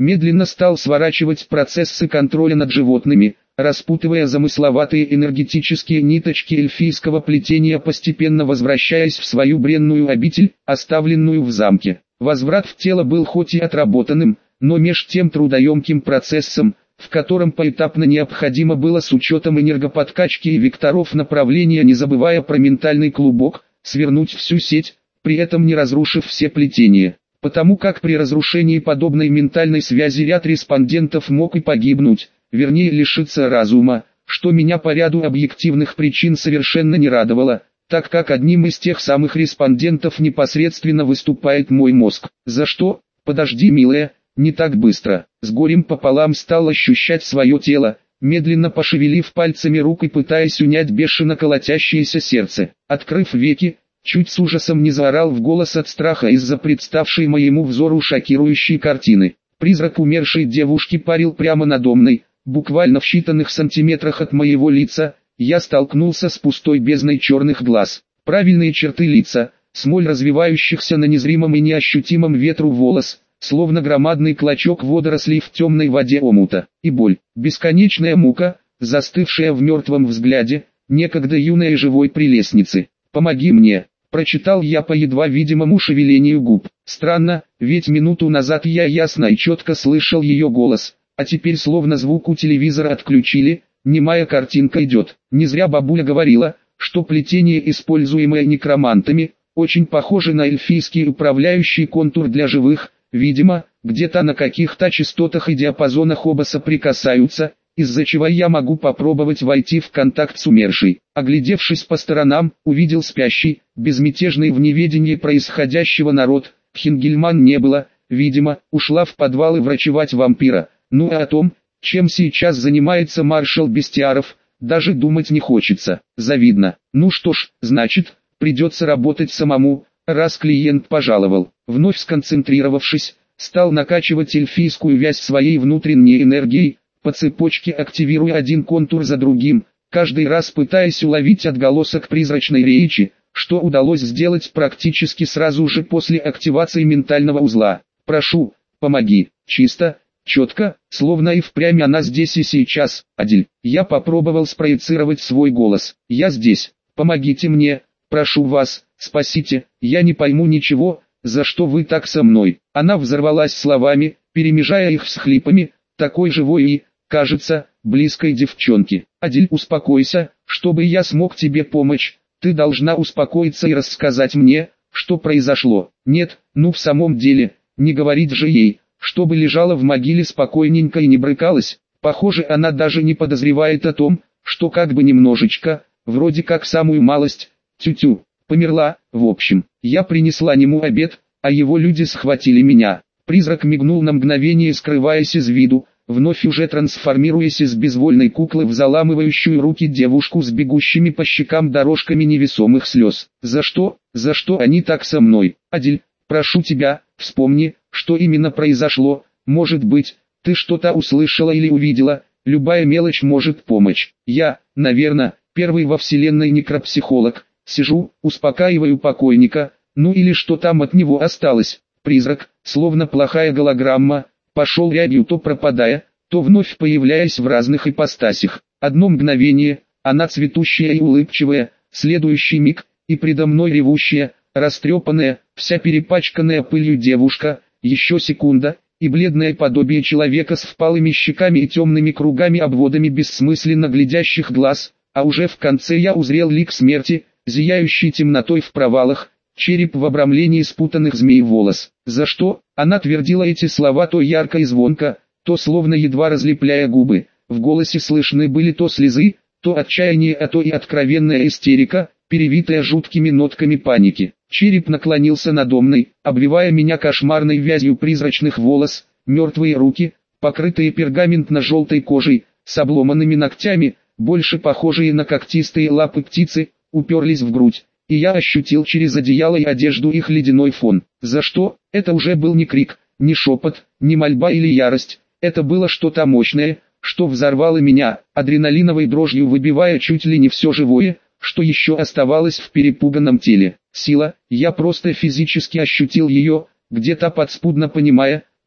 медленно стал сворачивать процессы контроля над животными, распутывая замысловатые энергетические ниточки эльфийского плетения, постепенно возвращаясь в свою бренную обитель, оставленную в замке. Возврат в тело был хоть и отработанным, но меж тем трудоемким процессом, в котором поэтапно необходимо было с учетом энергоподкачки и векторов направления, не забывая про ментальный клубок, свернуть всю сеть, при этом не разрушив все плетения. Потому как при разрушении подобной ментальной связи ряд респондентов мог и погибнуть, вернее лишиться разума, что меня по ряду объективных причин совершенно не радовало, так как одним из тех самых респондентов непосредственно выступает мой мозг. За что? Подожди, милая, не так быстро. С горем пополам стал ощущать свое тело, медленно пошевелив пальцами рук и пытаясь унять бешено колотящееся сердце. Открыв веки, чуть с ужасом не заорал в голос от страха из-за представшей моему взору шокирующей картины. Призрак умершей девушки парил прямо надо мной, буквально в считанных сантиметрах от моего лица. Я столкнулся с пустой бездной черных глаз. Правильные черты лица, смоль развивающихся на незримом и неощутимом ветру волос, словно громадный клочок водорослей в темной воде омута. И боль, бесконечная мука, застывшая в мертвом взгляде, некогда юной и живой прелестницы. «Помоги мне», — прочитал я по едва видимому шевелению губ. Странно, ведь минуту назад я ясно и четко слышал ее голос, а теперь словно звук у телевизора отключили. Немая картинка идет. Не зря бабуля говорила, что плетение, используемое некромантами, очень похоже на эльфийский управляющий контур для живых. Видимо, где-то на каких-то частотах и диапазонах оба соприкасаются, из-за чего я могу попробовать войти в контакт с умершей. Оглядевшись по сторонам, увидел спящий, безмятежный в неведении происходящего народ. Хингельман не было, видимо, ушла в подвалы врачевать вампира. Ну а о том, чем сейчас занимается маршал Бестиаров, даже думать не хочется. Завидно. Ну что ж, значит, придется работать самому, раз клиент пожаловал. Вновь сконцентрировавшись, стал накачивать эльфийскую вязь своей внутренней энергией, по цепочке активируя один контур за другим, каждый раз пытаясь уловить отголосок призрачной речи, что удалось сделать практически сразу же после активации ментального узла. «Прошу, помоги». Чисто, четко, словно и впрямь она здесь и сейчас. «Адиль». Я попробовал спроецировать свой голос. «Я здесь. Помогите мне. Прошу вас, спасите. Я не пойму ничего, за что вы так со мной». Она взорвалась словами, перемежая их всхлипами, такой живой и, кажется, близкой девчонки. «Адиль, успокойся, чтобы я смог тебе помочь. Ты должна успокоиться и рассказать мне, что произошло». «Нет, ну в самом деле, не говорить же ей, чтобы лежала в могиле спокойненько и не брыкалась». Похоже, она даже не подозревает о том, что как бы немножечко, вроде как самую малость, тю-тю, померла. В общем, я принесла нему обед, а его люди схватили меня. Призрак мигнул на мгновение, скрываясь из виду, вновь уже трансформируясь из безвольной куклы в заламывающую руки девушку с бегущими по щекам дорожками невесомых слез. «За что? За что они так со мной? Адиль, прошу тебя, вспомни, что именно произошло. Может быть, ты что-то услышала или увидела, любая мелочь может помочь. Я, наверное, первый во вселенной некропсихолог, сижу, успокаиваю покойника, ну или что там от него осталось». Призрак, словно плохая голограмма, пошел рябью, то пропадая, то вновь появляясь в разных ипостасях. Одно мгновение, она цветущая и улыбчивая, следующий миг, и предо мной ревущая, растрепанная, вся перепачканная пылью девушка, еще секунда, и бледное подобие человека с впалыми щеками и темными кругами обводами бессмысленно глядящих глаз, а уже в конце я узрел лик смерти, зияющий темнотой в провалах, череп в обрамлении спутанных змей волос. «За что?» Она твердила эти слова то ярко и звонко, то словно едва разлепляя губы. В голосе слышны были то слезы, то отчаяние, а то и откровенная истерика, перевитая жуткими нотками паники. Череп наклонился надо мной, обвивая меня кошмарной вязью призрачных волос, мертвые руки, покрытые пергаментно-желтой кожей, с обломанными ногтями, больше похожие на когтистые лапы птицы, уперлись в грудь, и я ощутил через одеяло и одежду их ледяной фон. «За что?» Это уже был не крик, не шепот, не мольба или ярость, это было что-то мощное, что взорвало меня, адреналиновой дрожью выбивая чуть ли не все живое, что еще оставалось в перепуганном теле. Сила, я просто физически ощутил ее, где-то подспудно понимая,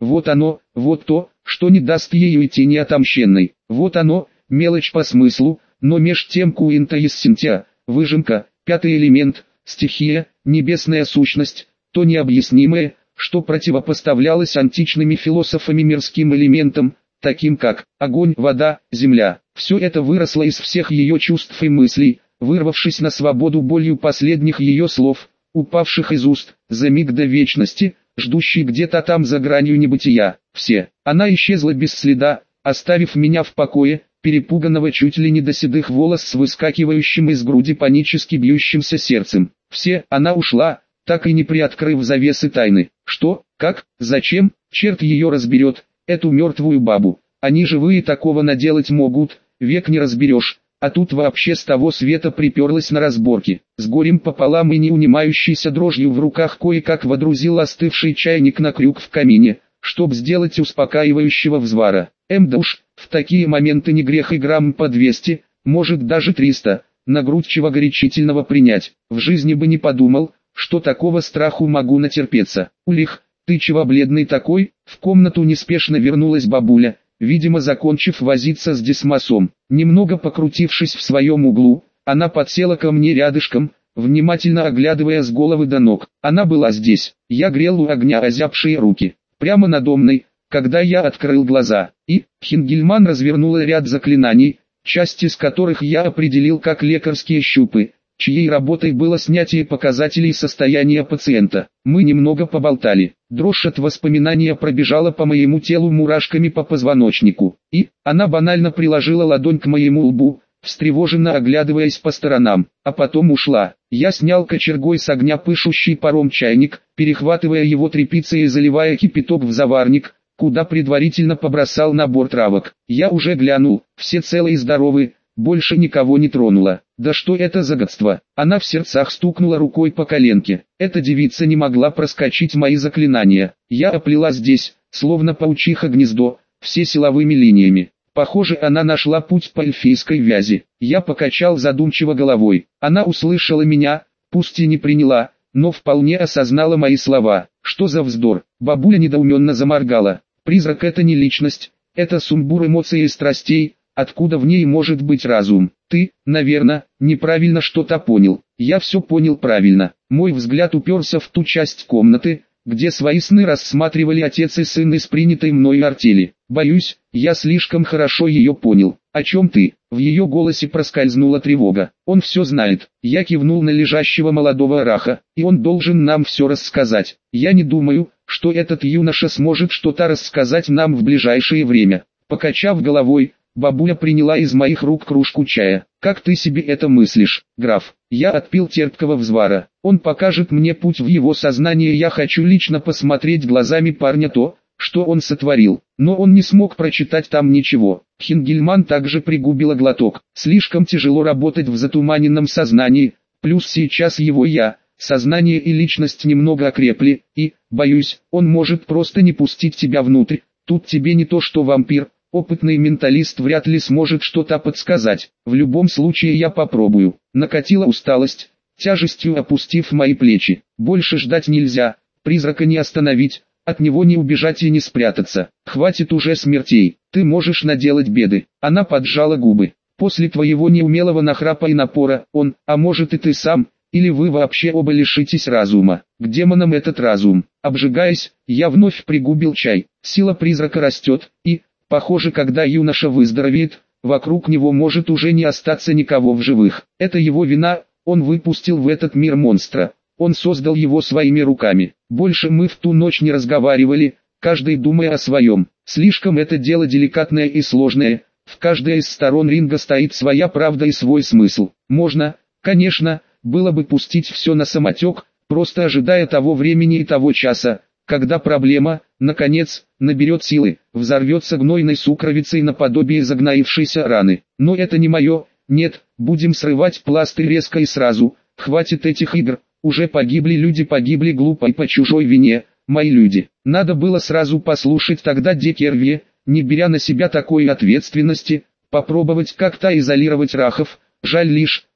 Вот оно, вот то, что не даст ей уйти неотомщенной. Вот оно, мелочь по смыслу, но меж тем куинтэссенция, выжимка, пятый элемент, стихия, небесная сущность, то необъяснимое, что противопоставлялось античными философами мирским элементам, таким как огонь, вода, земля. Все это выросло из всех ее чувств и мыслей, вырвавшись на свободу болью последних ее слов, упавших из уст, за миг до вечности, ждущий где-то там за гранью небытия. Все. Она исчезла без следа, оставив меня в покое, перепуганного чуть ли не до седых волос с выскакивающим из груди панически бьющимся сердцем. Все. Она ушла, так и не приоткрыв завесы тайны. Что, как, зачем, черт ее разберет, эту мертвую бабу. Они живые такого наделать могут, век не разберешь. А тут вообще с того света приперлась на разборки. С горем пополам и не унимающейся дрожью в руках кое-как водрузил остывший чайник на крюк в камине, чтоб сделать успокаивающего взвара. Да уж, в такие моменты не грех и грамм по 200, может даже 300, на грудь чего горячительного принять. В жизни бы не подумал, что такого страху могу натерпеться. Улих, ты чего бледный такой? В комнату неспешно вернулась бабуля, видимо закончив возиться с десмосом. Немного покрутившись в своем углу, она подсела ко мне рядышком, внимательно оглядывая с головы до ног. Она была здесь. Я грел у огня озябшие руки. Прямо надо мной, когда я открыл глаза. И Хингельман развернула ряд заклинаний, часть из которых я определил как лекарские щупы, чьей работой было снятие показателей состояния пациента. Мы немного поболтали. Дрожь от воспоминания пробежала по моему телу мурашками по позвоночнику. И она банально приложила ладонь к моему лбу, встревоженно оглядываясь по сторонам, а потом ушла. Я снял кочергой с огня пышущий паром чайник, перехватывая его тряпицей и заливая кипяток в заварник, куда предварительно побросал набор травок. Я уже глянул, все целы и здоровы, больше никого не тронула. Да что это за гадство? Она в сердцах стукнула рукой по коленке. Эта девица не могла проскочить мои заклинания. Я оплела здесь, словно паучиха гнездо, все силовыми линиями. Похоже, она нашла путь по эльфийской вязи. Я покачал задумчиво головой. Она услышала меня, пусть и не приняла, но вполне осознала мои слова. Что за вздор? Бабуля недоуменно заморгала. Призрак — это не личность, это сумбур эмоций и страстей. Откуда в ней может быть разум? Ты, наверное, неправильно что-то понял. Я все понял правильно. Мой взгляд уперся в ту часть комнаты, где свои сны рассматривали отец и сын из принятой мною артели. Боюсь, я слишком хорошо ее понял. О чем ты? В ее голосе проскользнула тревога. Он все знает. Я кивнул на лежащего молодого раха, и он должен нам все рассказать. Я не думаю, что этот юноша сможет что-то рассказать нам в ближайшее время. Покачав головой, бабуля приняла из моих рук кружку чая. Как ты себе это мыслишь, граф? Я отпил терпкого взвара. Он покажет мне путь в его сознание. Я хочу лично посмотреть глазами парня то, что он сотворил. Но он не смог прочитать там ничего. Хингельман также пригубила глоток. Слишком тяжело работать в затуманенном сознании, плюс сейчас его я, сознание и личность немного окрепли, и, боюсь, он может просто не пустить тебя внутрь. Тут тебе не то что вампир. Опытный менталист вряд ли сможет что-то подсказать. В любом случае я попробую. Накатила усталость, тяжестью опустив мои плечи. Больше ждать нельзя, призрака не остановить, от него не убежать и не спрятаться. Хватит уже смертей, ты можешь наделать беды. Она поджала губы. После твоего неумелого нахрапа и напора, он, а может и ты сам, или вы вообще оба лишитесь разума. К демонам этот разум. Обжигаясь, я вновь пригубил чай. Сила призрака растет, и, похоже, когда юноша выздоровеет, вокруг него может уже не остаться никого в живых. Это его вина, он выпустил в этот мир монстра. Он создал его своими руками. Больше мы в ту ночь не разговаривали, каждый думая о своем. Слишком это дело деликатное и сложное, в каждой из сторон ринга стоит своя правда и свой смысл. Можно, конечно, было бы пустить все на самотек, просто ожидая того времени и того часа, когда проблема, наконец, наберет силы, взорвется гнойной сукровицей наподобие загноившейся раны. Но это не мое, нет, будем срывать пластырь резко и сразу, хватит этих игр, уже погибли люди, погибли глупо и по чужой вине, мои люди. Надо было сразу послушать тогда Декерви, не беря на себя такой ответственности, попробовать как-то изолировать рахов, жаль лишь,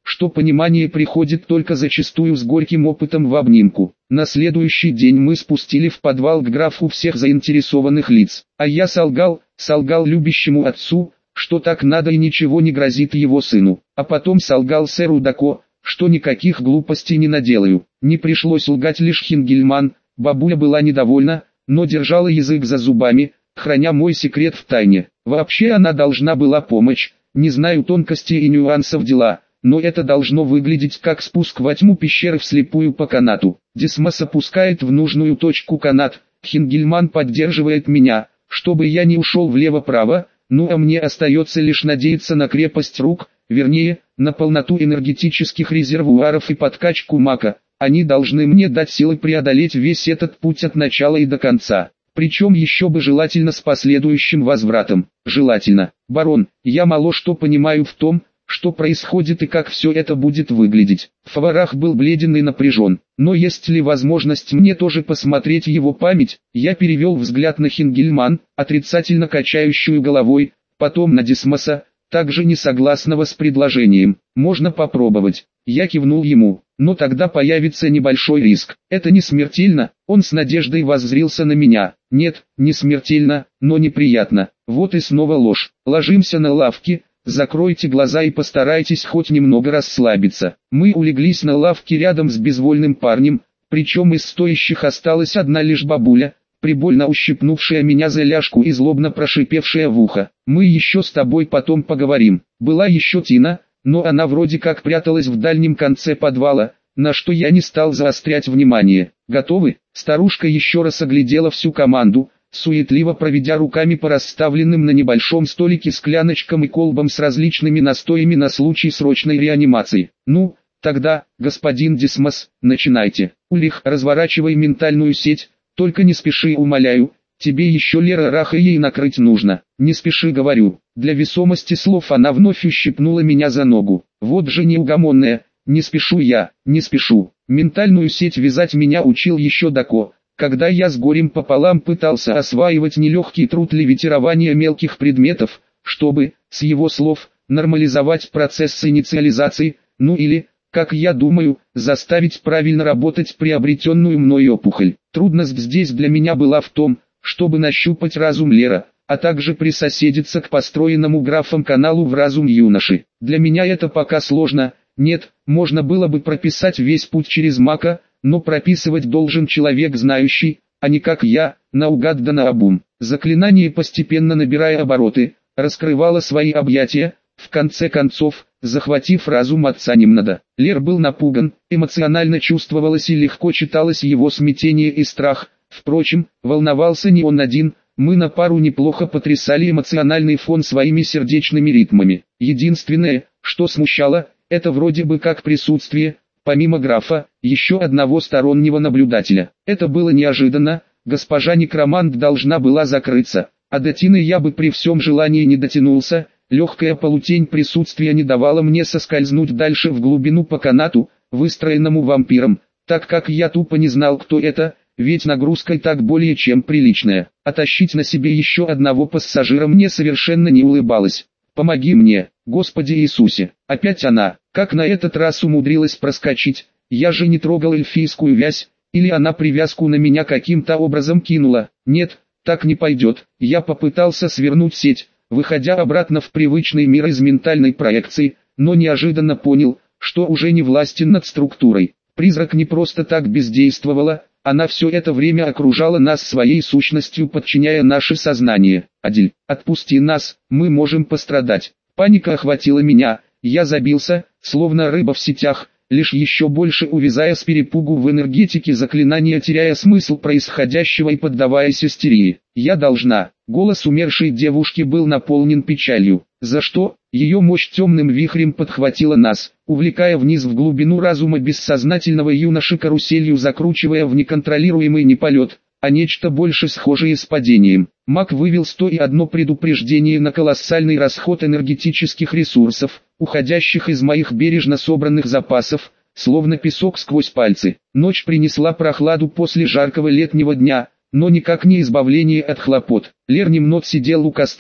что понимание приходит только зачастую с горьким опытом в обнимку. На следующий день мы спустили в подвал к графу всех заинтересованных лиц, а я солгал любящему отцу, что так надо и ничего не грозит его сыну, а потом солгал сэру Дако, что никаких глупостей не наделаю. Не пришлось лгать лишь Хингельман, бабуля была недовольна, но держала язык за зубами, храня мой секрет в тайне. Вообще она должна была помочь, не знаю тонкостей и нюансов дела, но это должно выглядеть как спуск во тьму пещеры вслепую по канату. Дисмос опускает в нужную точку канат, Хингельман поддерживает меня, чтобы я не ушел влево-право, ну а мне остается лишь надеяться на крепость рук, вернее, на полноту энергетических резервуаров и подкачку мака. Они должны мне дать силы преодолеть весь этот путь от начала и до конца. Причем еще бы желательно с последующим возвратом. Желательно. Барон, я мало что понимаю в том, что происходит и как все это будет выглядеть. Фаварах был бледен и напряжен. Но есть ли возможность мне тоже посмотреть его память? Я перевел взгляд на Хингельман, отрицательно качающую головой, потом на Дисмоса, также не согласного с предложением. Можно попробовать. Я кивнул ему. Но тогда появится небольшой риск. Это не смертельно? Он с надеждой воззрился на меня. Нет, не смертельно, но неприятно. Вот и снова ложь. Ложимся на лавки. Закройте глаза и постарайтесь хоть немного расслабиться. Мы улеглись на лавке рядом с безвольным парнем, причем из стоящих осталась одна лишь бабуля, прибольно ущипнувшая меня за ляжку и злобно прошипевшая в ухо. Мы еще с тобой потом поговорим. Была еще Тина, но она вроде как пряталась в дальнем конце подвала, на что я не стал заострять внимание. Готовы? Старушка еще раз оглядела всю команду, суетливо проведя руками по расставленным на небольшом столике скляночкам и колбам с различными настоями на случай срочной реанимации. Ну, тогда, господин Дисмос, начинайте. Ульрих, разворачивай ментальную сеть, только не спеши, умоляю, тебе еще Лера Раха ей накрыть нужно. Не спеши, говорю. Для весомости слов она вновь ущипнула меня за ногу. Вот же неугомонная, не спешу я, не спешу. Ментальную сеть вязать меня учил еще Дако, когда я с горем пополам пытался осваивать нелегкий труд левитирования мелких предметов, чтобы, с его слов, нормализовать процесс инициализации, ну или, как я думаю, заставить правильно работать приобретенную мной опухоль. Трудность здесь для меня была в том, чтобы нащупать разум Лера, а также присоседиться к построенному графом каналу в разум юноши. Для меня это пока сложно. Нет, можно было бы прописать весь путь через мака, но прописывать должен человек знающий, а не как я, наугад да наобум. Заклинание, постепенно набирая обороты, раскрывало свои объятия, в конце концов, захватив разум отца Нимнада. Лер был напуган, эмоционально чувствовалось и легко читалось его смятение и страх. Впрочем, волновался не он один, мы на пару неплохо потрясали эмоциональный фон своими сердечными ритмами. Единственное, что смущало, это вроде бы как присутствие, помимо графа, еще одного стороннего наблюдателя. Это было неожиданно, госпожа Некромант должна была закрыться, а до Тины я бы при всем желании не дотянулся, легкая полутень присутствия не давала мне соскользнуть дальше в глубину по канату, выстроенному вампиром, так как я тупо не знал, кто это, ведь нагрузка и так более чем приличная. А тащить на себе еще одного пассажира мне совершенно не улыбалось. «Помоги мне, Господи Иисусе!» Опять она, как на этот раз умудрилась проскочить, я же не трогал эльфийскую вязь, или она привязку на меня каким-то образом кинула. Нет, так не пойдет. Я попытался свернуть сеть, выходя обратно в привычный мир из ментальной проекции, но неожиданно понял, что уже не властен над структурой. Призрак не просто так бездействовала, она все это время окружала нас своей сущностью, подчиняя наше сознание. «Адиль, отпусти нас, мы можем пострадать». Паника охватила меня, я забился, словно рыба в сетях, лишь еще больше увязая с перепугу в энергетике заклинания, теряя смысл происходящего и поддаваясь истерии. «Я должна». Голос умершей девушки был наполнен печалью. «За что?» Ее мощь темным вихрем подхватила нас, увлекая вниз в глубину разума бессознательного юноши, каруселью закручивая в неконтролируемый не полет, а нечто больше схожее с падением. Маг вывел 101 предупреждение на колоссальный расход энергетических ресурсов, уходящих из моих бережно собранных запасов, словно песок сквозь пальцы. Ночь принесла прохладу после жаркого летнего дня, но никак не избавление от хлопот. Лер Нимнот сидел у костра,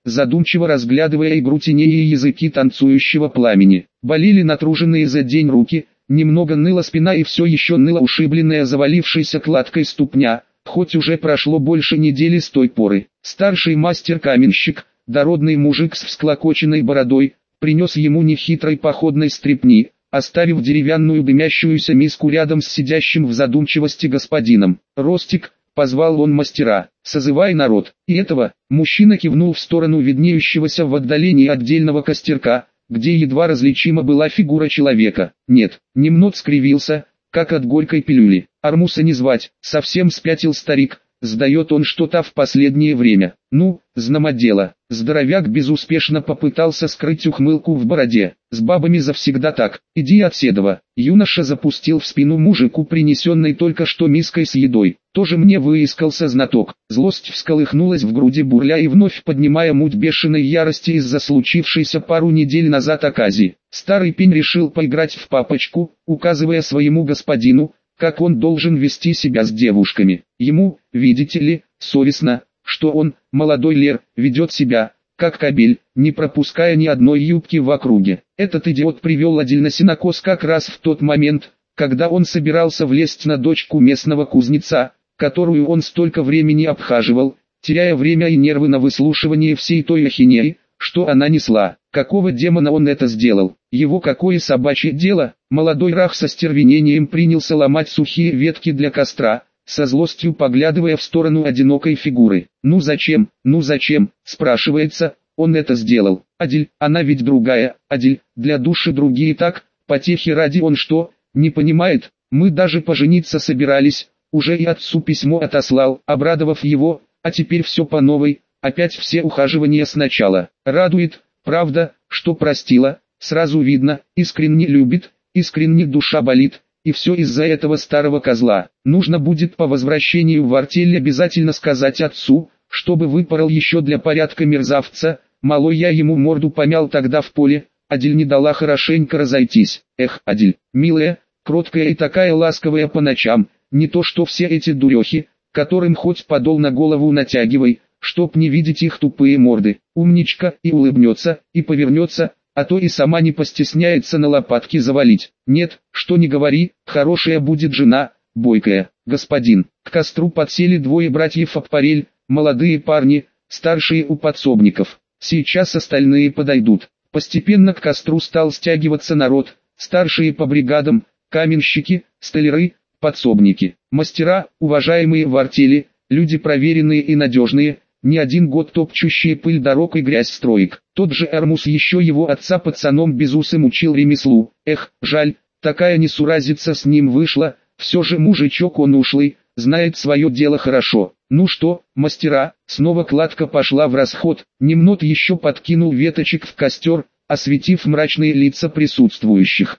задумчиво разглядывая игру теней и языки танцующего пламени. Болели натруженные за день руки, немного ныла спина и все еще ныла ушибленная завалившейся кладкой ступня, хоть уже прошло больше недели с той поры. Старший мастер-каменщик, дородный мужик с всклокоченной бородой, принес ему нехитрой походной стряпни, оставив деревянную дымящуюся миску рядом с сидящим в задумчивости господином. «Ростик», — позвал он мастера, — «созывай народ». И этого, мужчина кивнул в сторону виднеющегося в отдалении отдельного костерка, где едва различима была фигура человека. Нет, немног скривился, как от горькой пилюли. Армуса не звать, совсем спятил старик, сдает он что-то в последнее время. Ну, знамо дело. Здоровяк безуспешно попытался скрыть ухмылку в бороде. С бабами завсегда так. Иди от седова. Юноша запустил в спину мужику принесенной только что миской с едой. Тоже мне выискался знаток. Злость всколыхнулась в груди бурля и вновь поднимая муть бешеной ярости из-за случившейся пару недель назад оказии. Старый пень решил поиграть в папочку, указывая своему господину, как он должен вести себя с девушками. Ему, видите ли, совестно, что он, молодой Лер, ведет себя, как кобель, не пропуская ни одной юбки в округе. Этот идиот привел Адиль на сенокос как раз в тот момент, когда он собирался влезть на дочку местного кузнеца, которую он столько времени обхаживал, теряя время и нервы на выслушивание всей той ахинеи, что она несла. Какого демона он это сделал? Его какое собачье дело? Молодой рах со стервенением принялся ломать сухие ветки для костра, со злостью поглядывая в сторону одинокой фигуры. Ну зачем, спрашивается, он это сделал. Адиль, она ведь другая, Адиль, для души другие так, потехи ради он что, не понимает? Мы даже пожениться собирались, уже и отцу письмо отослал, обрадовав его, а теперь все по новой, опять все ухаживания сначала. Радует, правда, что простила, сразу видно, искренне любит, искренне душа болит, и все из-за этого старого козла. Нужно будет по возвращению в артель обязательно сказать отцу, чтобы выпорол еще для порядка мерзавца. Малой я ему морду помял тогда в поле, Адиль не дала хорошенько разойтись. Эх, Адиль, милая, кроткая и такая ласковая по ночам, не то что все эти дурехи, которым хоть подол на голову натягивай, чтоб не видеть их тупые морды. Умничка, и улыбнется, и повернется, а то и сама не постесняется на лопатки завалить. Нет, что не говори, хорошая будет жена, бойкая. Господин, к костру подсели двое братьев Аппарель, молодые парни, старшие у подсобников. Сейчас остальные подойдут. Постепенно к костру стал стягиваться народ, старшие по бригадам, каменщики, столяры, подсобники, мастера, уважаемые в артели, люди проверенные и надежные, не один год топчущие пыль дорог и грязь строек. Тот же Армус еще его отца пацаном безусым учил ремеслу. Эх, жаль, такая несуразица с ним вышла, все же мужичок он ушлый, знает свое дело хорошо. Ну что, мастера, снова кладка пошла в расход, немного еще подкинул веточек в костер, осветив мрачные лица присутствующих.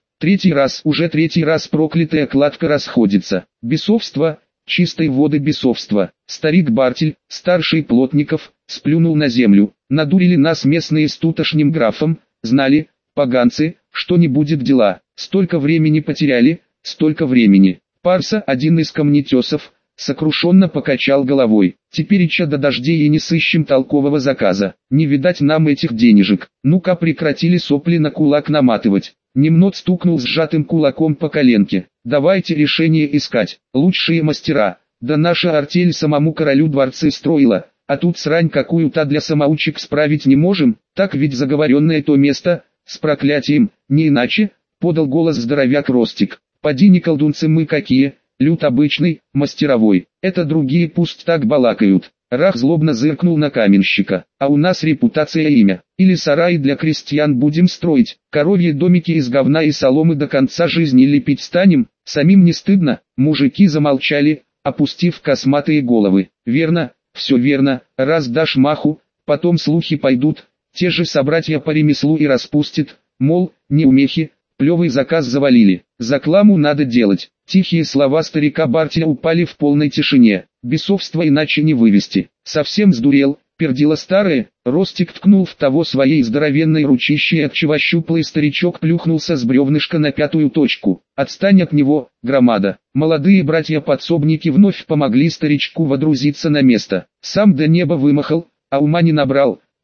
Уже третий раз проклятая кладка расходится. Бесовство, чистой воды бесовство. Старик Бартель, старший Плотников, сплюнул на землю. Надурили нас местные с тутошним графом, знали, поганцы, что не будет дела. Столько времени потеряли, столько времени. Парса, один из камнетесов, сокрушенно покачал головой. Тепереча до дождей и не сыщем толкового заказа. Не видать нам этих денежек. Ну-ка прекратили сопли на кулак наматывать. Немног стукнул сжатым кулаком по коленке. Давайте решение искать. Лучшие мастера. Да наша артель самому королю дворцы строила, а тут срань какую-то для самоучек справить не можем. Так ведь заговоренное то место, с проклятием, не иначе, подал голос здоровяк Ростик. Поди не колдунцы мы какие, люд обычный, мастеровой. Это другие пусть так балакают. Рах злобно зыркнул на каменщика. А у нас репутация и имя. Или сараи для крестьян будем строить, коровьи домики из говна и соломы до конца жизни лепить станем, самим не стыдно. Мужики замолчали, опустив косматые головы. Верно, все верно, раз дашь маху, потом слухи пойдут, те же собратья по ремеслу и распустят, мол, неумехи, плевый заказ завалили, закламу надо делать. Тихие слова старика Бартеля упали в полной тишине. Бесовство иначе не вывести. Совсем сдурел, пердило старое. Ростик ткнул в того своей здоровенной ручищей, отчего щуплый старичок плюхнулся с бревнышка на пятую точку. Отстань от него, громада. Молодые братья-подсобники вновь помогли старичку водрузиться на место. Сам до неба вымахал, а ума не набрал.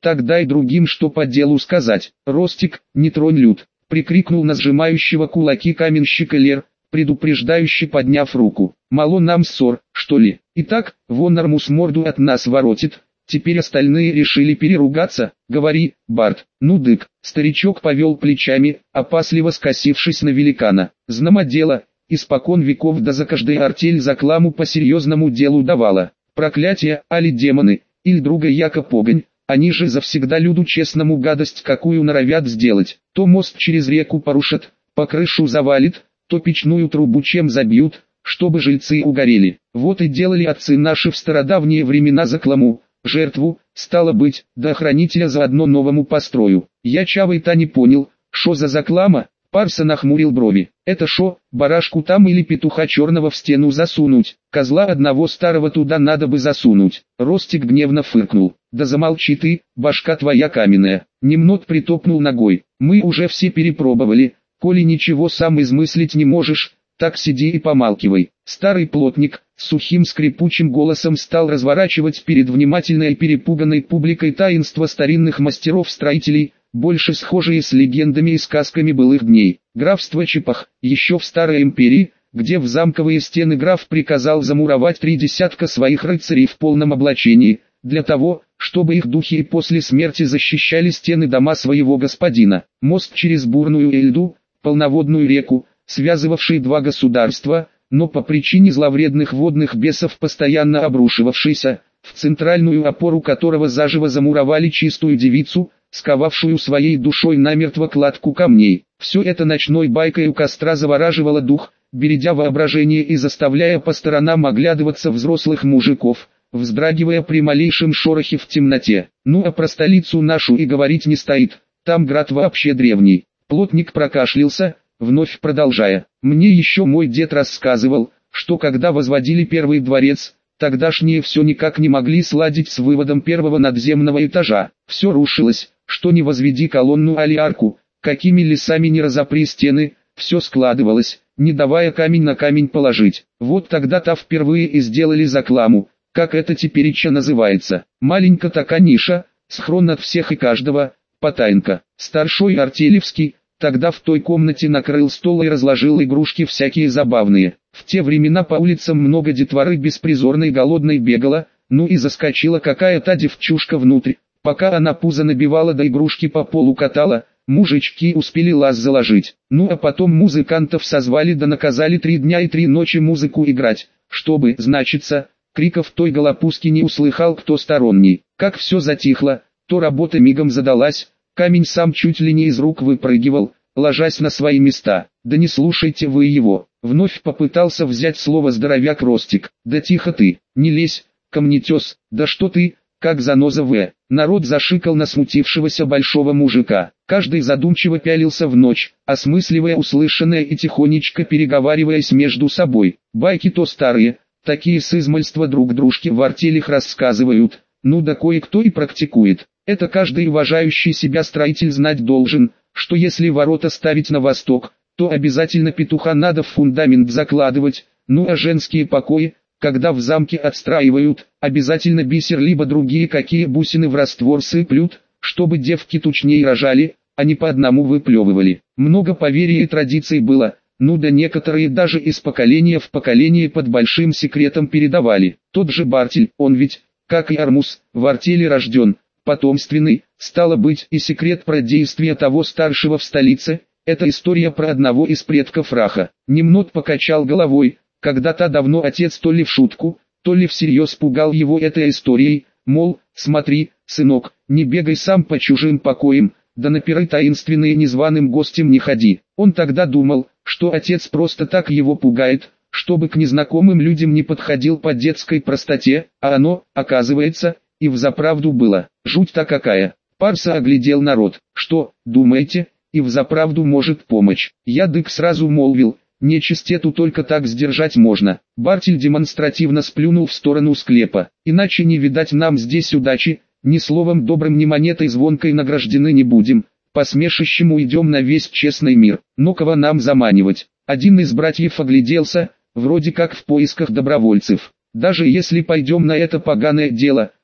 тогда и другим что по делу сказать. Ростик, не тронь Люд, прикрикнул на сжимающего кулаки каменщика Лер, предупреждающе подняв руку. Мало нам ссор, что ли? Итак, вон Армус морду от нас воротит. Теперь остальные решили переругаться. Говори, Барт. Ну дык, старичок повел плечами, опасливо скосившись на великана. Знамо дело, испокон веков да за каждой артель за кламу по серьезному делу давала. Проклятие, али демоны, или друга яко погонь, они же завсегда люду честному гадость какую норовят сделать. То мост через реку порушат, по крышу завалит, то печную трубу чем забьют, чтобы жильцы угорели. Вот и делали отцы наши в стародавние времена за кламу, жертву, стало быть, до хранителя заодно новому построю. Я чавой-то не понял, шо за заклама? Парса нахмурил брови. Это шо, барашку там или петуха черного в стену засунуть? Козла одного старого туда надо бы засунуть. Ростик гневно фыркнул. Да замолчи ты, башка твоя каменная. Немнот притопнул ногой. Мы уже все перепробовали. Коли ничего сам измыслить не можешь, так сиди и помалкивай. Старый плотник, сухим скрипучим голосом стал разворачивать перед внимательной и перепуганной публикой таинства старинных мастеров-строителей, больше схожие с легендами и сказками былых дней. Графство Чепах, еще в Старой Империи, где в замковые стены граф приказал замуровать 3 десятка своих рыцарей в полном облачении, для того, чтобы их духи и после смерти защищали стены дома своего господина. Мост через бурную Эльду, полноводную реку, связывавший два государства, но по причине зловредных водных бесов постоянно обрушивавшийся, в центральную опору которого заживо замуровали чистую девицу, сковавшую своей душой намертво кладку камней. Все это ночной байкой у костра завораживало дух, бередя воображение и заставляя по сторонам оглядываться взрослых мужиков, вздрагивая при малейшем шорохе в темноте. Ну а про столицу нашу и говорить не стоит, там град вообще древний. Плотник прокашлялся, вновь продолжая. Мне еще мой дед рассказывал, что когда возводили первый дворец, тогдашние все никак не могли сладить с выводом первого надземного этажа. Все рушилось, что не возведи колонну али арку, какими лесами не разопри стены, все складывалось, не давая камень на камень положить. Вот тогда-то впервые и сделали закламу, как это тепереча называется. Маленькая такая ниша, схрон от всех и каждого, потайнка. Старшой Артелевский тогда в той комнате накрыл стол и разложил игрушки всякие забавные. В те времена по улицам много детворы беспризорной голодной бегала, ну и заскочила какая-то девчушка внутрь. Пока она пузо набивала да игрушки по полу катала, мужички успели лаз заложить. Ну а потом музыкантов созвали да наказали 3 дня и 3 ночи музыку играть, чтобы, значится, криков той голопузки не услыхал кто сторонний. Как все затихло, то работа мигом задалась, камень сам чуть ли не из рук выпрыгивал, ложась на свои места. Да не слушайте вы его, вновь попытался взять слово здоровяк Ростик. Да тихо ты, не лезь, камнетес, да что ты, как заноза в. Народ зашикал на смутившегося большого мужика. Каждый задумчиво пялился в ночь, осмысливая услышанное и тихонечко переговариваясь между собой. Байки то старые, такие с измальства друг дружке в артелях рассказывают, ну да кое-кто и практикует. Это каждый уважающий себя строитель знать должен, что если ворота ставить на восток, то обязательно петуха надо в фундамент закладывать, ну а женские покои, когда в замке отстраивают, обязательно бисер либо другие какие бусины в раствор сыплют, чтобы девки тучнее рожали, а не по одному выплевывали. Много поверий и традиций было, ну да некоторые даже из поколения в поколение под большим секретом передавали. Тот же Бартель, он ведь, как и Армус, в артели рожден, потомственный, стало быть и секрет про действия того старшего в столице, это история про одного из предков Раха. Немнот покачал головой, когда-то давно отец то ли в шутку, то ли всерьез пугал его этой историей, мол, смотри, сынок, не бегай сам по чужим покоям, да на пиры таинственные незваным гостям не ходи. Он тогда думал, что отец просто так его пугает, чтобы к незнакомым людям не подходил по детской простоте, а оно, оказывается, и взаправду было. Жуть-то какая. Парса оглядел народ. Что, думаете, и взаправду может помочь? Я дык сразу молвил, нечисть эту только так сдержать можно. Бартель демонстративно сплюнул в сторону склепа. Иначе не видать нам здесь удачи, ни словом добрым, ни монетой звонкой награждены не будем. Посмешищему идем на весь честный мир. Но кого нам заманивать? Один из братьев огляделся, вроде как в поисках добровольцев. Даже если пойдем на это поганое дело,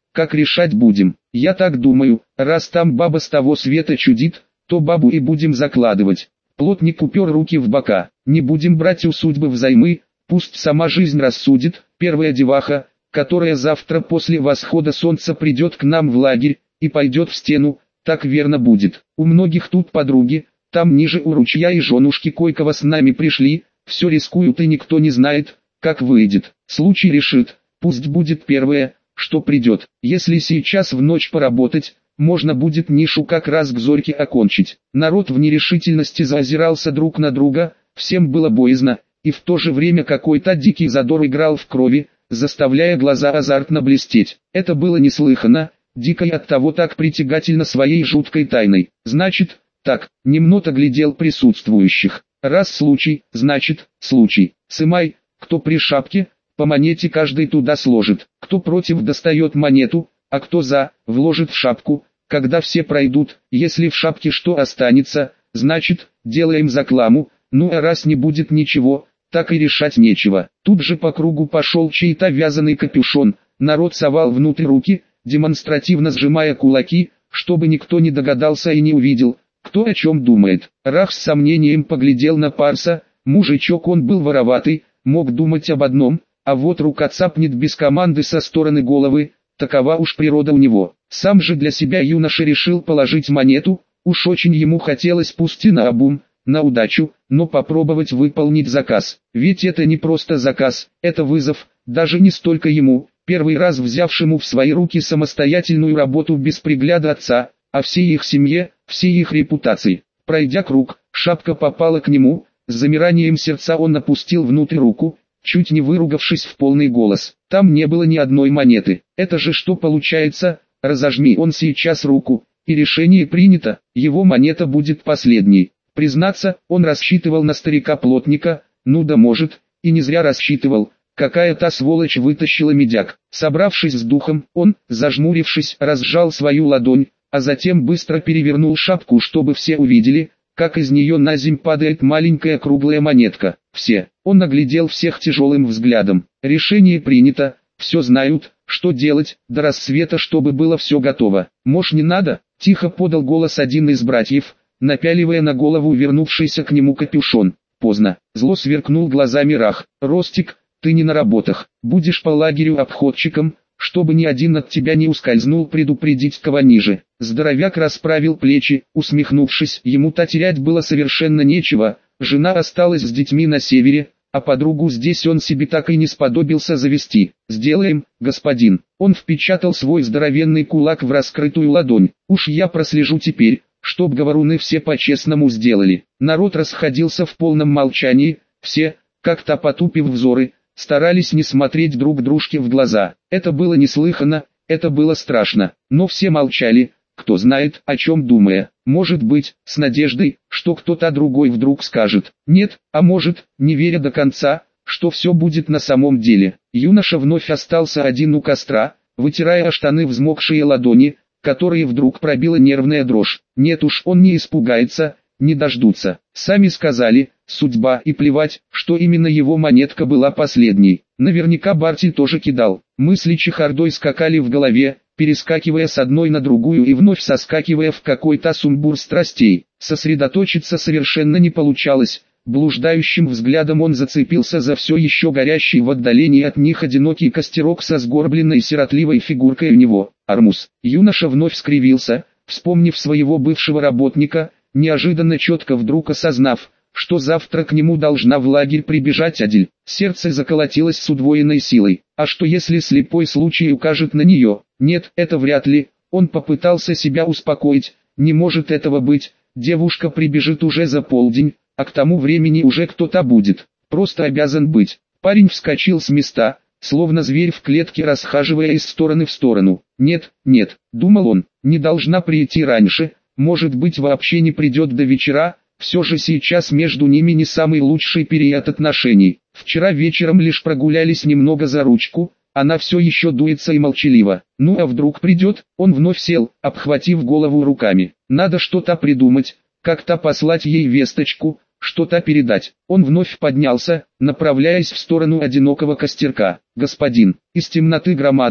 как решать будем? Я так думаю, раз там баба с того света чудит, то бабу и будем закладывать. Плотник упер руки в бока. Не будем брать у судьбы взаймы, пусть сама жизнь рассудит. Первая деваха, которая завтра после восхода солнца придет к нам в лагерь и пойдет в стену, так верно будет. У многих тут подруги, там ниже у ручья и женушки Койкова с нами пришли, все рискуют и никто не знает, как выйдет. Случай решит, пусть будет первое, что придет. Если сейчас в ночь поработать, можно будет нишу как раз к зорьке окончить. Народ в нерешительности заозирался друг на друга, всем было боязно, и в то же время какой-то дикий задор играл в крови, заставляя глаза азартно блестеть. Это было неслыханно, дико и оттого так притягательно своей жуткой тайной. Значит, так, немного глядел присутствующих. Раз случай, значит, случай. Сымай, кто при шапке, по монете каждый туда сложит. Кто против достает монету, а кто за, вложит в шапку. Когда все пройдут, если в шапке что останется, значит, делаем закламу, ну а раз не будет ничего, так и решать нечего. Тут же по кругу пошел чей-то вязаный капюшон, народ совал внутрь руки, демонстративно сжимая кулаки, чтобы никто не догадался и не увидел, кто о чем думает. Рах с сомнением поглядел на Парса, мужичок он был вороватый, мог думать об одном, а вот рука цапнет без команды со стороны головы, такова уж природа у него. Сам же для себя юноша решил положить монету, уж очень ему хотелось пусть и наобум, на удачу, но попробовать выполнить заказ. Ведь это не просто заказ, это вызов, даже не столько ему, первый раз взявшему в свои руки самостоятельную работу без пригляда отца, а всей их семье, всей их репутации. Пройдя круг, шапка попала к нему, с замиранием сердца он опустил внутрь руку, чуть не выругавшись в полный голос. Там не было ни одной монеты. Это же что получается? Разожми он сейчас руку, и решение принято, его монета будет последней. Признаться, он рассчитывал на старика-плотника, ну да может, и не зря рассчитывал. Какая-то сволочь вытащила медяк. Собравшись с духом, он, зажмурившись, разжал свою ладонь, а затем быстро перевернул шапку, чтобы все увидели, как из нее на земь падает маленькая круглая монетка. Все. Он оглядел всех тяжелым взглядом. Решение принято, все знают, что делать, до рассвета, чтобы было все готово. Может не надо? Тихо подал голос один из братьев, напяливая на голову вернувшийся к нему капюшон. Поздно. Зло сверкнул глазами Рах. Ростик, ты не на работах. Будешь по лагерю обходчиком, чтобы ни один от тебя не ускользнул, предупредить кого ниже. Здоровяк расправил плечи, усмехнувшись, ему-то терять было совершенно нечего. Жена осталась с детьми на севере, а подругу здесь он себе так и не сподобился завести. «Сделаем, господин». Он впечатал свой здоровенный кулак в раскрытую ладонь. «Уж я прослежу теперь, чтоб говоруны все по-честному сделали». Народ расходился в полном молчании, все, как-то потупив взоры, старались не смотреть друг дружке в глаза. Это было неслыханно, это было страшно, но все молчали, кто знает, о чем думая. Может быть, с надеждой, что кто-то другой вдруг скажет «нет», а может, не веря до конца, что все будет на самом деле. Юноша вновь остался один у костра, вытирая о штаны взмокшие ладони, которые вдруг пробила нервная дрожь. Нет уж, он не испугается, не дождутся. Сами сказали, судьба, и плевать, что именно его монетка была последней. Наверняка Барти тоже кидал. Мысли чехардой скакали в голове, перескакивая с одной на другую и вновь соскакивая в какой-то сумбур страстей. Сосредоточиться совершенно не получалось. Блуждающим взглядом он зацепился за все еще горящий в отдалении от них одинокий костерок со сгорбленной сиротливой фигуркой у него. Армуз. Юноша вновь скривился, вспомнив своего бывшего работника, неожиданно четко вдруг осознав, что завтра к нему должна в лагерь прибежать Адель. Сердце заколотилось с удвоенной силой. А что если слепой случай укажет на нее? Нет, это вряд ли. Он попытался себя успокоить. Не может этого быть. Девушка прибежит уже за полдень, а к тому времени уже кто-то будет. Просто обязан быть. Парень вскочил с места, словно зверь в клетке, расхаживая из стороны в сторону. Нет, нет, думал он, не должна прийти раньше, может быть вообще не придет до вечера. Все же сейчас между ними не самый лучший период отношений. Вчера вечером лишь прогулялись немного за ручку, она все еще дуется и молчалива. Ну а вдруг придет? Он вновь сел, обхватив голову руками. Надо что-то придумать, как-то послать ей весточку, что-то передать. Он вновь поднялся, направляясь в сторону одинокого костерка. Господин, из темноты громадой,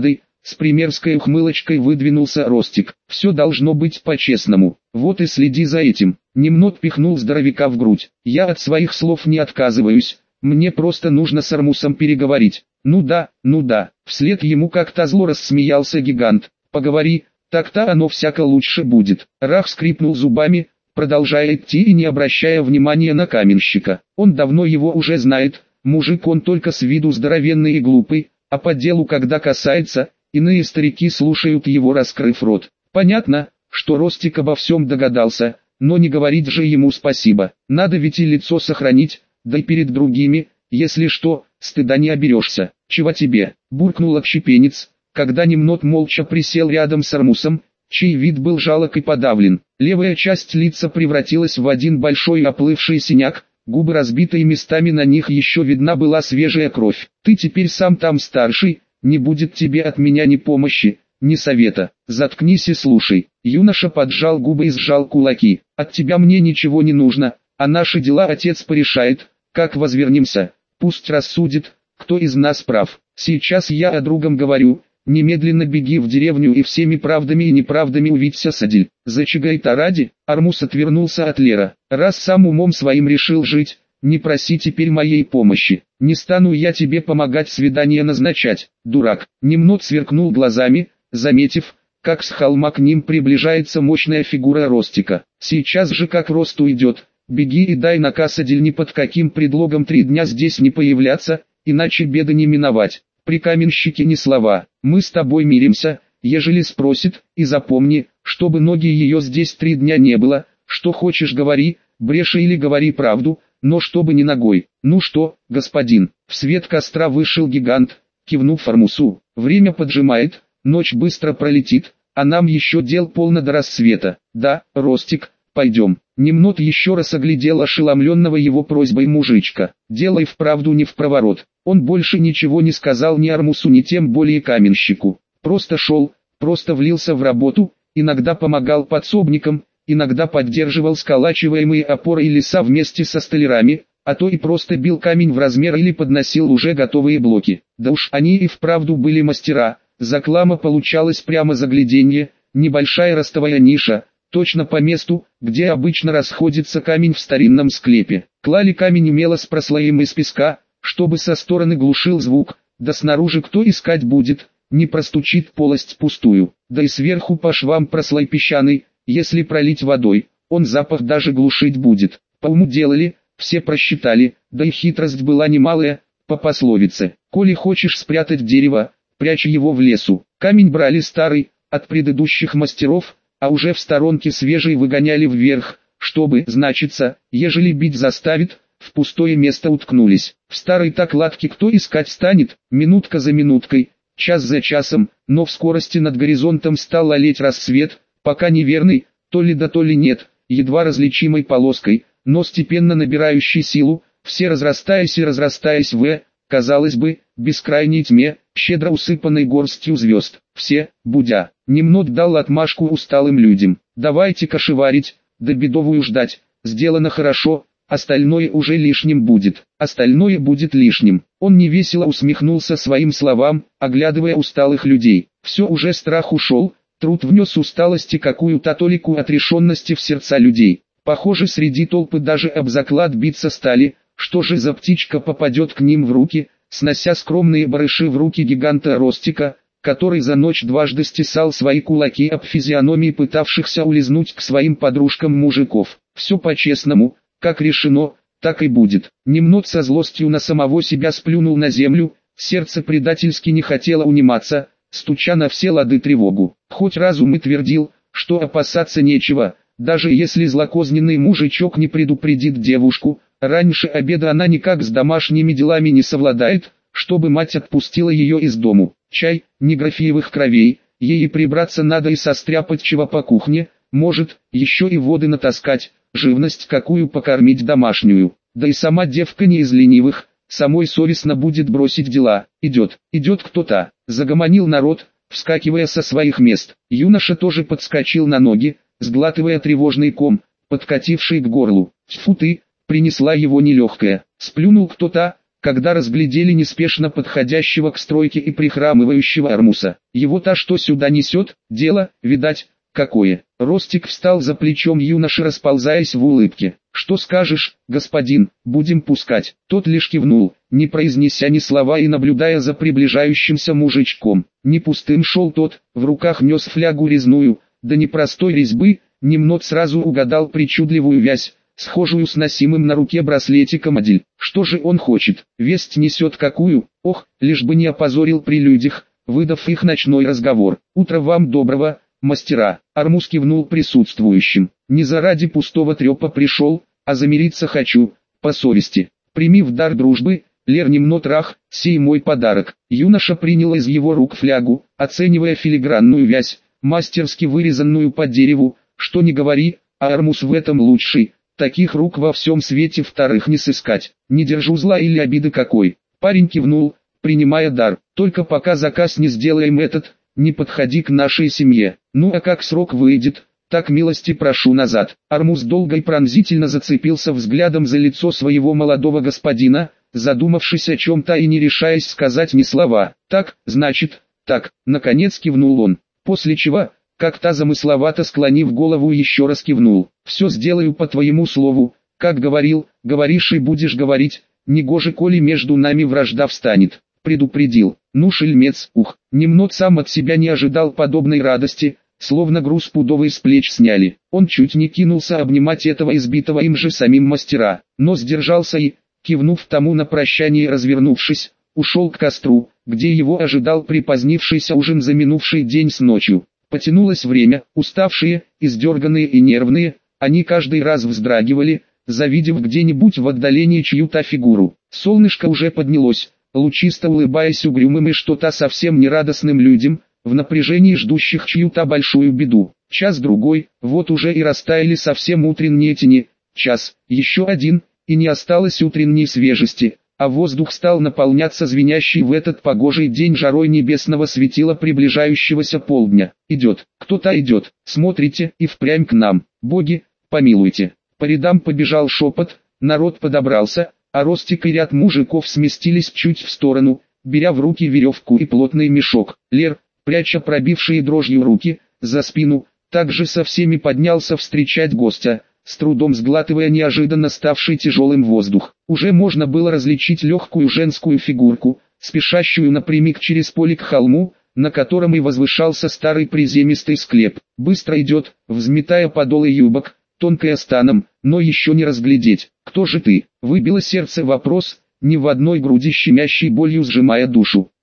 С примерской ухмылочкой выдвинулся Ростик. Все должно быть по-честному. Вот и следи за этим. Немнот пихнул здоровяка в грудь. Я от своих слов не отказываюсь. Мне просто нужно с Армусом переговорить. Ну да. Вслед ему как-то зло рассмеялся гигант. Поговори, так-то оно всяко лучше будет. Рах скрипнул зубами, продолжая идти и не обращая внимания на каменщика. Он давно его уже знает. Мужик он только с виду здоровенный и глупый, а по делу когда касается, иные старики слушают его раскрыв рот. Понятно, что Ростик обо всем догадался, но не говорить же ему спасибо. Надо ведь и лицо сохранить, да и перед другими, если что, стыда не оберешься. Чего тебе? Буркнул отщепенец, когда Немнот молча присел рядом с Армусом, чей вид был жалок и подавлен. Левая часть лица превратилась в один большой оплывший синяк, губы разбиты и местами на них еще видна была свежая кровь. Ты теперь сам там старший, не будет тебе от меня ни помощи, ни совета. Заткнись и слушай. Юноша поджал губы и сжал кулаки. От тебя мне ничего не нужно, а наши дела отец порешает, как возвернемся. Пусть рассудит, кто из нас прав. Сейчас я о другом говорю. Немедленно беги в деревню и всеми правдами и неправдами увидься с Адель. Зачагай-то ради. Армус отвернулся от Лера. Раз сам умом своим решил жить, не проси теперь моей помощи. Не стану я тебе помогать свидание назначать, дурак. Немнот сверкнул глазами, заметив, как с холма к ним приближается мощная фигура Ростика. Сейчас же как рост уйдет. Беги и дай наказ Адель ни под каким предлогом 3 дня здесь не появляться, иначе беды не миновать. При каменщике ни слова. Мы с тобой миримся, ежели спросит, и запомни, чтобы ноги ее здесь 3 дня не было. Что хочешь говори, бреши или говори правду, но чтобы не ногой. Ну что, господин? В свет костра вышел гигант, кивнув Армусу. Время поджимает, ночь быстро пролетит, а нам еще дел полно до рассвета. Да, Ростик, пойдем. Немнот еще раз оглядел ошеломленного его просьбой мужичка. Дело и вправду не впроворот. Он больше ничего не сказал ни Армусу, ни тем более каменщику. Просто шел, просто влился в работу, иногда помогал подсобникам, иногда поддерживал сколачиваемые опоры и леса вместе со столярами, а то и просто бил камень в размер или подносил уже готовые блоки. Да уж они и вправду были мастера. Заклама получалась прямо загляденье, небольшая ростовая ниша, точно по месту, где обычно расходится камень в старинном склепе. Клали камень умело с прослоем из песка, чтобы со стороны глушил звук, да снаружи кто искать будет, не простучит полость пустую, да и сверху по швам прослой песчаный, если пролить водой, он запах даже глушить будет. По уму делали, все просчитали, да и хитрость была немалая, по пословице. Коли хочешь спрятать дерево, прячь его в лесу. Камень брали старый, от предыдущих мастеров, а уже в сторонке свежий выгоняли вверх, чтобы, значится, ежели бить заставит, в пустое место уткнулись. В старой-то кладке кто искать станет, минутка за минуткой, час за часом, но в скорости над горизонтом стал олеть рассвет, пока неверный, то ли да то ли нет, едва различимой полоской, но степенно набирающий силу, все разрастаясь и разрастаясь в, казалось бы, бескрайней тьме, щедро усыпанной горстью звезд. Все, будя, Немнот дал отмашку усталым людям. Давайте кошеварить, да бедовую ждать, сделано хорошо, остальное уже лишним будет. Остальное будет лишним. Он невесело усмехнулся своим словам, оглядывая усталых людей. Все уже страх ушел, труд внес усталости какую-то толику отрешенности в сердца людей. Похоже, среди толпы даже об заклад биться стали, что же за птичка попадет к ним в руки, снося скромные барыши в руки гиганта Ростика, который за ночь дважды стесал свои кулаки об физиономии пытавшихся улизнуть к своим подружкам мужиков. Все по-честному, как решено, так и будет. Немнот со злостью на самого себя сплюнул на землю, сердце предательски не хотело униматься, стуча на все лады тревогу. Хоть разум и твердил, что опасаться нечего, даже если злокозненный мужичок не предупредит девушку, раньше обеда она никак с домашними делами не совладает, чтобы мать отпустила ее из дому. Чай, не графиевых кровей, ей и прибраться надо и состряпать чего по кухне, может, еще и воды натаскать, живность какую покормить домашнюю. Да и сама девка не из ленивых, самой совестно будет бросить дела. Идет кто-то, загомонил народ, вскакивая со своих мест. Юноша тоже подскочил на ноги, сглатывая тревожный ком, подкативший к горлу. Тьфу ты, принесла его нелегкая. Сплюнул кто-то, когда разглядели неспешно подходящего к стройке и прихрамывающего Армуса. Его-то что сюда несет, дело, видать, какое. Ростик встал за плечом юноши, расползаясь в улыбке. «Что скажешь, господин, будем пускать?» Тот лишь кивнул, не произнеся ни слова и наблюдая за приближающимся мужичком. Не пустым шел тот, в руках нес флягу резную, да не простой резьбы, немного сразу угадал причудливую вязь, схожую с носимым на руке браслетиком Адиль. Что же он хочет? Весть несет какую? Ох, лишь бы не опозорил при людях, выдав их ночной разговор. «Утро вам доброго, мастера!» Армус кивнул присутствующим. «Не заради пустого трепа пришел, а замириться хочу, по совести. Прими в дар дружбы, Лер Немнотрах, сей мой подарок». Юноша принял из его рук флягу, оценивая филигранную вязь, мастерски вырезанную по дереву. Что ни говори, а Армус в этом лучший. Таких рук во всем свете вторых не сыскать. Не держу зла или обиды какой. Парень кивнул, принимая дар. «Только пока заказ не сделаем этот, не подходи к нашей семье. Ну а как срок выйдет, так милости прошу назад». Армус долго и пронзительно зацепился взглядом за лицо своего молодого господина, задумавшись о чем-то и не решаясь сказать ни слова. «Так, значит, так», наконец кивнул он. После чего, как-то замысловато склонив голову, еще раз кивнул. «Все сделаю по твоему слову, как говорил, говоришь и будешь говорить, негоже коли между нами вражда встанет», предупредил. «Ну шельмец, ух». Немного сам от себя не ожидал подобной радости, словно груз пудовый с плеч сняли. Он чуть не кинулся обнимать этого избитого им же самим мастера, но сдержался и, кивнув тому на прощание и развернувшись, ушел к костру, где его ожидал припозднившийся ужин за минувший день с ночью. Потянулось время, уставшие, издерганные и нервные, они каждый раз вздрагивали, завидев где-нибудь в отдалении чью-то фигуру. Солнышко уже поднялось, лучисто улыбаясь угрюмым и что-то совсем нерадостным людям, в напряжении ждущих чью-то большую беду. Час-другой, вот уже и растаяли совсем утренние тени, час, еще один, и не осталось утренней свежести, а воздух стал наполняться звенящей в этот погожий день жарой небесного светила приближающегося полдня. «Идет, кто-то идет, смотрите, и впрямь к нам, боги, помилуйте». По рядам побежал шепот, народ подобрался, а Ростик и ряд мужиков сместились чуть в сторону, беря в руки веревку и плотный мешок. Лер, пряча пробившие дрожью руки, за спину, также со всеми поднялся встречать гостя, с трудом сглатывая неожиданно ставший тяжелым воздух. Уже можно было различить легкую женскую фигурку, спешащую напрямик через поле к холму, на котором и возвышался старый приземистый склеп. Быстро идет, взметая подолы юбок, тонкая станом, но еще не разглядеть. «Кто же ты?» — выбило сердце вопрос, ни в одной груди щемящей болью сжимая душу.